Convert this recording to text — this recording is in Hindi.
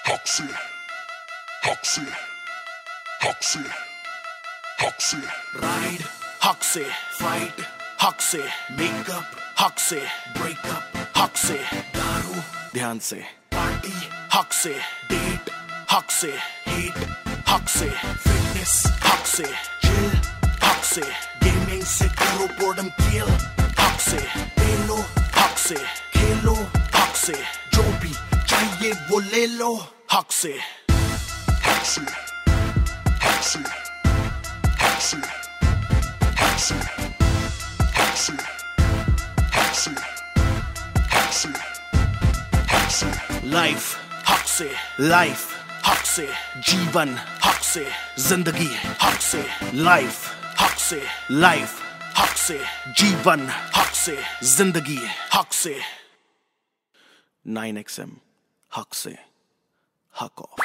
हक से, हक से, हक से, हक से राइड, हक से फाइट, हक से मेकअप, हक से ब्रेकअप, हक से दारू ध्यान से पार्टी, हक से डेट, हक से हेट, हक से फिटनेस, हक से चिल, हक से गेमिंग से करो बोर्डम किल, हक से पेलो, हक से खेलो, हक से जो भी चाहिए वो ले लो, हक से, हक से, हक से, हक से, हक से, हक से, हक से, हक से, हक से लाइफ, हक से लाइफ, हक से जीवन, हक से जिंदगी, हक से लाइफ, हक से लाइफ, हक से जीवन, हक से जिंदगी, हक से 9XM, हक से हक ऑफ।